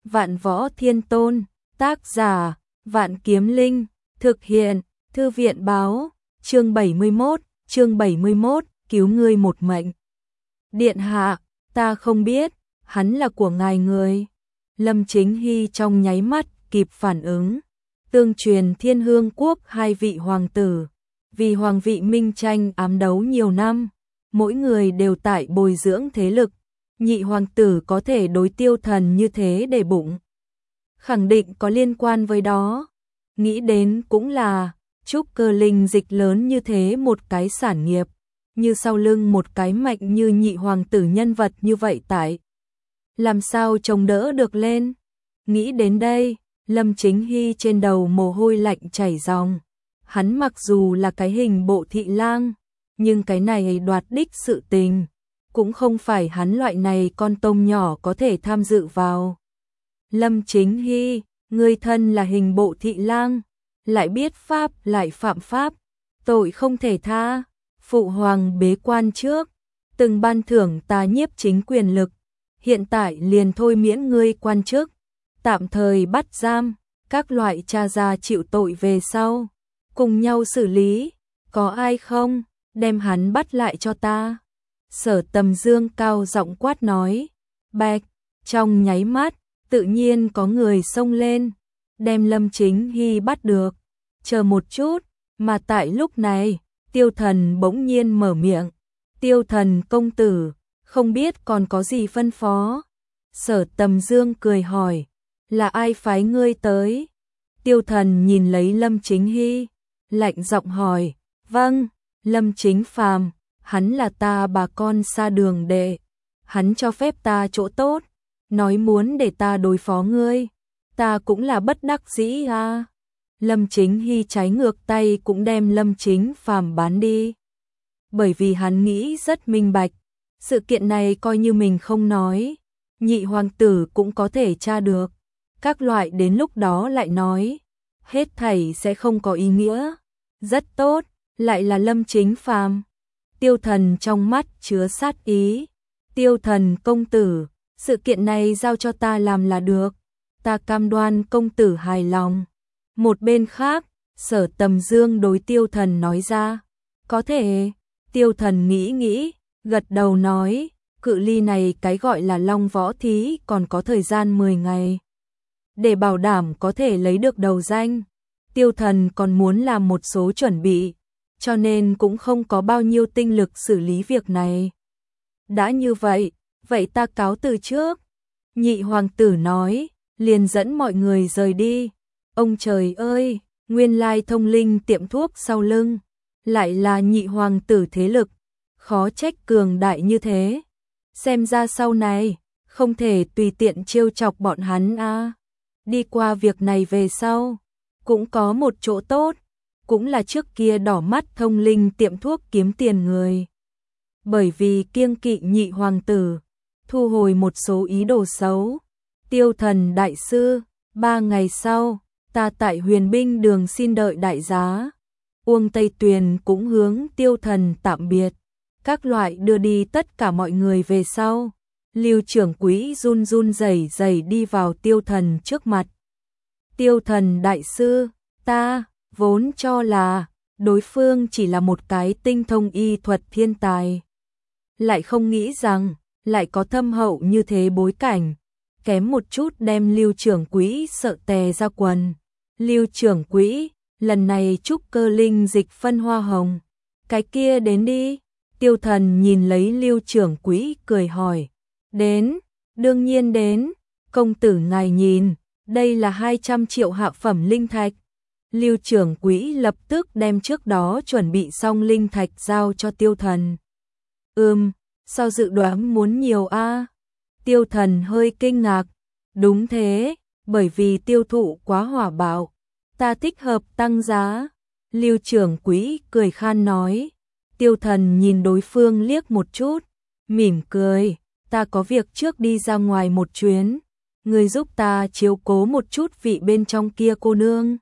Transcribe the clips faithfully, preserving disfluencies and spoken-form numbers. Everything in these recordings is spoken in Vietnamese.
Vạn Võ Thiên Tôn, tác giả, Vạn Kiếm Linh, thực hiện, Thư viện báo, chương bảy mươi mốt, chương bảy mươi mốt, cứu ngươi một mệnh. Điện hạ, ta không biết, hắn là của ngài người. Lâm Chính Hy trong nháy mắt kịp phản ứng. Tương truyền Thiên Hương Quốc hai vị hoàng tử, vì hoàng vị minh tranh ám đấu nhiều năm, mỗi người đều tại bồi dưỡng thế lực. Nhị hoàng tử có thể đối Tiêu Thần như thế để bụng, khẳng định có liên quan với đó. Nghĩ đến cũng là, trúc cơ linh dịch lớn như thế một cái sản nghiệp, như sau lưng một cái mạnh như nhị hoàng tử nhân vật như vậy tại. Làm sao chống đỡ được lên? Nghĩ đến đây, Lâm Chính Hy trên đầu mồ hôi lạnh chảy ròng. Hắn mặc dù là cái hình bộ thị lang, nhưng cái này đoạt đích sự tình, cũng không phải hắn loại này con tôm nhỏ có thể tham dự vào. Lâm Chính Hy, ngươi thân là hình bộ thị lang, lại biết pháp lại phạm pháp, tội không thể tha. Phụ hoàng bế quan trước, từng ban thưởng ta nhiếp chính quyền lực, hiện tại liền thôi miễn ngươi quan chức, tạm thời bắt giam, các loại cha ra chịu tội về sau, cùng nhau xử lý, có ai không, đem hắn bắt lại cho ta. Sở Tầm Dương cao giọng quát nói, bạch, trong nháy mắt, tự nhiên có người xông lên, đem Lâm Chính Hy bắt được. Chờ một chút, mà tại lúc này, Tiêu Thần bỗng nhiên mở miệng. Tiêu Thần công tử, không biết còn có gì phân phó. Sở Tầm Dương cười hỏi, là ai phái ngươi tới? Tiêu Thần nhìn lấy Lâm Chính Hy, lạnh giọng hỏi, vâng, Lâm Chính Phàm, hắn là ta bà con xa đường đệ, hắn cho phép ta chỗ tốt, nói muốn để ta đối phó ngươi, ta cũng là bất đắc dĩ à. Lâm Chính Hy trái ngược tay cũng đem Lâm Chính Phàm bán đi. Bởi vì hắn nghĩ rất minh bạch, sự kiện này coi như mình không nói, nhị hoàng tử cũng có thể tra được, các loại đến lúc đó lại nói, hết thảy sẽ không có ý nghĩa. Rất tốt, lại là Lâm Chính Phàm. Tiêu Thần trong mắt chứa sát ý. Tiêu Thần công tử, sự kiện này giao cho ta làm là được, ta cam đoan công tử hài lòng. Một bên khác, Sở Tầm Dương đối Tiêu Thần nói ra, có thể. Tiêu Thần nghĩ nghĩ, gật đầu nói, cự ly này cái gọi là Long Võ Thí còn có thời gian mười ngày. Để bảo đảm có thể lấy được đầu danh, Tiêu Thần còn muốn làm một số chuẩn bị, cho nên cũng không có bao nhiêu tinh lực xử lý việc này. Đã như vậy, vậy ta cáo từ trước. Nhị hoàng tử nói, liền dẫn mọi người rời đi. Ông trời ơi, nguyên lai thông linh tiệm thuốc sau lưng, lại là nhị hoàng tử thế lực, khó trách cường đại như thế. Xem ra sau này, không thể tùy tiện trêu chọc bọn hắn a. Đi qua việc này về sau, cũng có một chỗ tốt, cũng là trước kia đỏ mắt thông linh tiệm thuốc kiếm tiền người. Bởi vì kiêng kỵ nhị hoàng tử, thu hồi một số ý đồ xấu. Tiêu Thần đại sư, ba ngày sau, ta tại Huyền Binh Đường xin đợi đại giá. Uông Tây Tuyền cũng hướng Tiêu Thần tạm biệt, các loại đưa đi tất cả mọi người về sau. Lưu trưởng quỹ run run rẩy rẩy đi vào Tiêu Thần trước mặt. Tiêu Thần đại sư, ta vốn cho là đối phương chỉ là một cái tinh thông y thuật thiên tài, lại không nghĩ rằng lại có thâm hậu như thế bối cảnh, kém một chút đem Lưu trưởng quỹ sợ tè ra quần. Lưu trưởng quỹ, lần này trúc cơ linh dịch phân hoa hồng, cái kia đến đi. Tiêu Thần nhìn lấy Lưu trưởng quỹ cười hỏi, đến, đương nhiên đến, công tử ngài nhìn, đây là hai trăm triệu hạ phẩm linh thạch. Lưu trưởng quỹ lập tức đem trước đó chuẩn bị xong linh thạch giao cho Tiêu Thần. Ừm, sao dự đoán muốn nhiều a? Tiêu Thần hơi kinh ngạc. Đúng thế, bởi vì tiêu thụ quá hỏa bạo, ta thích hợp tăng giá. Lưu trưởng quỹ cười khan nói. Tiêu Thần nhìn đối phương liếc một chút, mỉm cười, ta có việc trước đi ra ngoài một chuyến, người giúp ta chiếu cố một chút vị bên trong kia cô nương.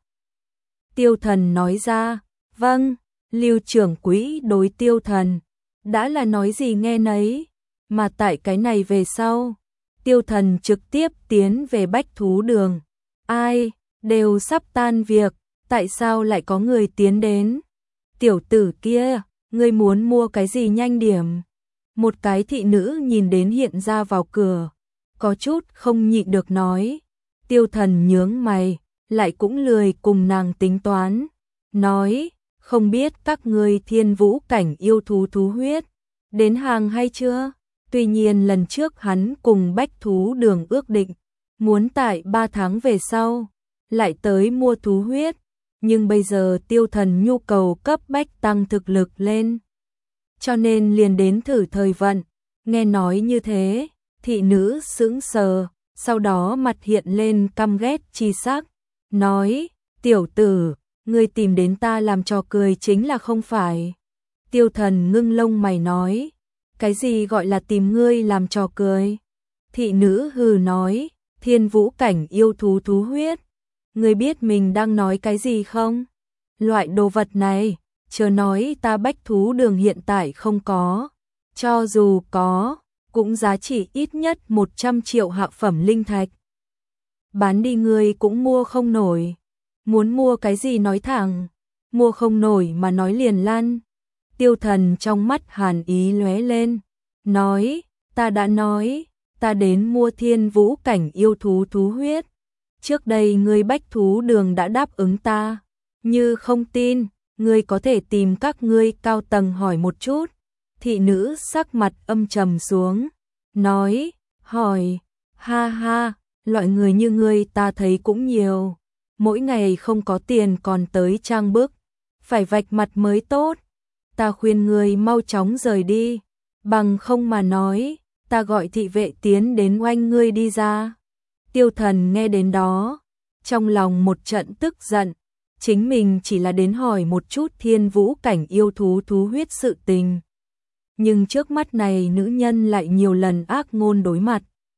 Tiêu Thần nói ra, vâng. Lưu trưởng quỹ đối Tiêu Thần, đã là nói gì nghe nấy, mà tại cái này về sau, Tiêu Thần trực tiếp tiến về bách thú đường. Ai, đều sắp tan việc, tại sao lại có người tiến đến? Tiểu tử kia, ngươi muốn mua cái gì nhanh điểm? Một cái thị nữ nhìn đến hiện ra vào cửa, có chút không nhịn được nói. Tiêu Thần nhướng mày, lại cũng lười cùng nàng tính toán, nói, không biết các ngươi thiên vũ cảnh yêu thú thú huyết, đến hàng hay chưa? Tuy nhiên lần trước hắn cùng bách thú đường ước định, muốn tại ba tháng về sau, lại tới mua thú huyết, nhưng bây giờ Tiêu Thần nhu cầu cấp bách tăng thực lực lên, cho nên liền đến thử thời vận. Nghe nói như thế, thị nữ sững sờ, sau đó mặt hiện lên căm ghét chi sắc, nói, tiểu tử, ngươi tìm đến ta làm trò cười chính là không phải? Tiêu Thần ngưng lông mày nói, cái gì gọi là tìm ngươi làm trò cười? Thị nữ hừ nói, thiên vũ cảnh yêu thú thú huyết, ngươi biết mình đang nói cái gì không? Loại đồ vật này, chớ nói ta bách thú đường hiện tại không có, cho dù có, cũng giá trị ít nhất một trăm triệu hạ phẩm linh thạch. Bán đi ngươi cũng mua không nổi. Muốn mua cái gì nói thẳng, mua không nổi mà nói liền lăn. Tiêu Thần trong mắt hàn ý lóe lên, nói, ta đã nói, ta đến mua thiên vũ cảnh yêu thú thú huyết. Trước đây ngươi bách thú đường đã đáp ứng ta, như không tin, ngươi có thể tìm các ngươi cao tầng hỏi một chút. Thị nữ sắc mặt âm trầm xuống, nói, hỏi, ha ha, loại người như ngươi ta thấy cũng nhiều, mỗi ngày không có tiền còn tới trang bức, phải vạch mặt mới tốt. Ta khuyên ngươi mau chóng rời đi, bằng không mà nói, ta gọi thị vệ tiến đến oanh ngươi đi ra. Tiêu Thần nghe đến đó, trong lòng một trận tức giận, chính mình chỉ là đến hỏi một chút thiên vũ cảnh yêu thú thú huyết sự tình. Nhưng trước mắt này nữ nhân lại nhiều lần ác ngôn đối mặt.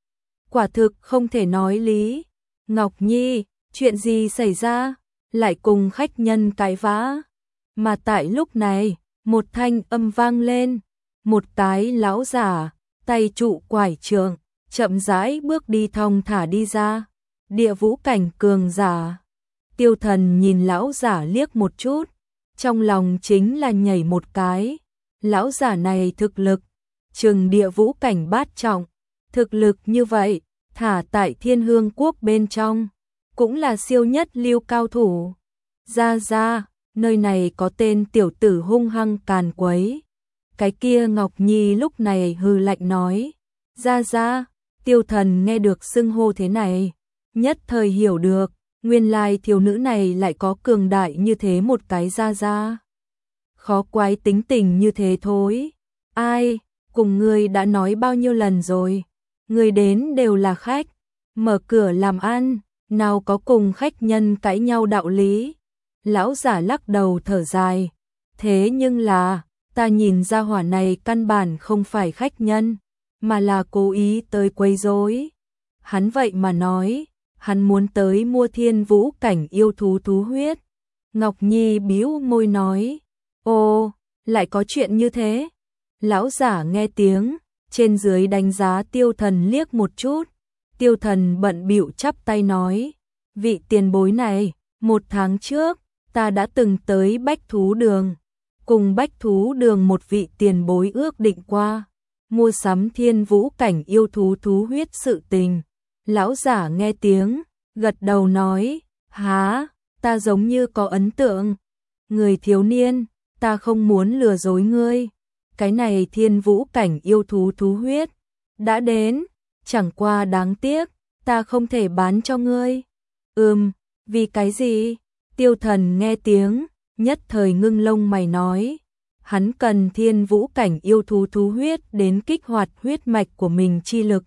Quả thực không thể nói lý. Ngọc Nhi, chuyện gì xảy ra? Lại cùng khách nhân cãi vã. Mà tại lúc này, một thanh âm vang lên. Một cái lão giả, tay trụ quải trường, chậm rãi bước đi thong thả đi ra. Địa vũ cảnh cường giả. Tiêu Thần nhìn lão giả liếc một chút, trong lòng chính là nhảy một cái. Lão giả này thực lực, chừng địa vũ cảnh bát trọng, thực lực như vậy, thả tại Thiên Hương Quốc bên trong, cũng là siêu nhất lưu cao thủ. Ra ra, nơi này có tên tiểu tử hung hăng càn quấy. Cái kia Ngọc Nhi lúc này hừ lạnh nói, ra ra. Tiêu Thần nghe được xưng hô thế này, nhất thời hiểu được, nguyên lai thiếu nữ này lại có cường đại như thế một cái ra ra. Khó quái tính tình như thế thôi. Ai, cùng ngươi đã nói bao nhiêu lần rồi, người đến đều là khách, mở cửa làm ăn, nào có cùng khách nhân cãi nhau đạo lý. Lão giả lắc đầu thở dài, thế nhưng là, ta nhìn ra hỏa này căn bản không phải khách nhân, mà là cố ý tới quấy rối. Hắn vậy mà nói, hắn muốn tới mua thiên vũ cảnh yêu thú thú huyết. Ngọc Nhi bĩu môi nói, ồ, lại có chuyện như thế. Lão giả nghe tiếng, trên dưới đánh giá Tiêu Thần liếc một chút. Tiêu Thần bận bịu chắp tay nói, vị tiền bối này, một tháng trước, ta đã từng tới bách thú đường, cùng bách thú đường một vị tiền bối ước định qua, mua sắm thiên vũ cảnh yêu thú thú huyết sự tình. Lão giả nghe tiếng, gật đầu nói, há, ta giống như có ấn tượng. Người thiếu niên, ta không muốn lừa dối ngươi. Cái này thiên vũ cảnh yêu thú thú huyết đã đến, chẳng qua đáng tiếc, ta không thể bán cho ngươi. Ừm, vì cái gì? Tiêu Thần nghe tiếng, nhất thời ngưng lông mày nói, hắn cần thiên vũ cảnh yêu thú thú huyết đến kích hoạt huyết mạch của mình chi lực.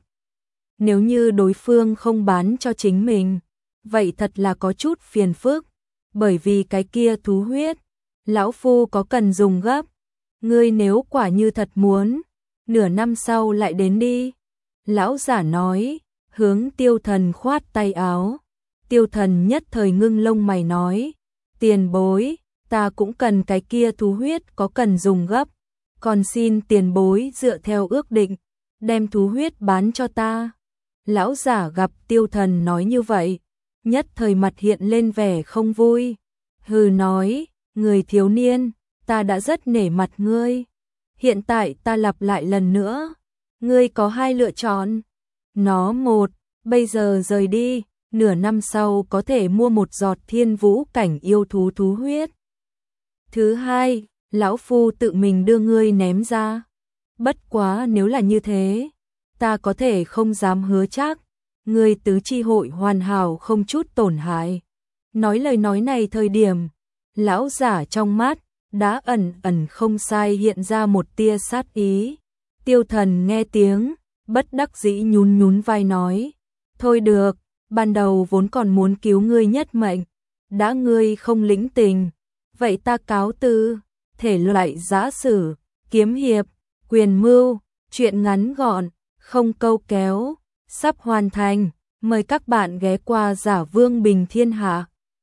Nếu như đối phương không bán cho chính mình, vậy thật là có chút phiền phức, bởi vì cái kia thú huyết, lão phu có cần dùng gấp. Ngươi nếu quả như thật muốn, nửa năm sau lại đến đi. Lão giả nói, hướng Tiêu Thần khoát tay áo. Tiêu Thần nhất thời ngưng lông mày nói, tiền bối, ta cũng cần cái kia thú huyết có cần dùng gấp, còn xin tiền bối dựa theo ước định, đem thú huyết bán cho ta. Lão giả gặp Tiêu Thần nói như vậy, nhất thời mặt hiện lên vẻ không vui. Hừ nói, người thiếu niên, ta đã rất nể mặt ngươi. Hiện tại ta lặp lại lần nữa, ngươi có hai lựa chọn. Nó một, bây giờ rời đi, nửa năm sau có thể mua một giọt thiên vũ cảnh yêu thú thú huyết. Thứ hai, lão phu tự mình đưa ngươi ném ra. Bất quá nếu là như thế, ta có thể không dám hứa chắc, ngươi tứ chi hội hoàn hảo không chút tổn hại. Nói lời nói này thời điểm, lão giả trong mắt đã ẩn ẩn không sai hiện ra một tia sát ý. Tiêu Thần nghe tiếng, bất đắc dĩ nhún nhún vai nói, thôi được, ban đầu vốn còn muốn cứu ngươi nhất mệnh, đã ngươi không lĩnh tình, vậy ta cáo từ. Thể loại giã sử, kiếm hiệp, quyền mưu, truyện ngắn gọn, không câu kéo, sắp hoàn thành, mời các bạn ghé qua Giả Vương Bình Thiên Hạ.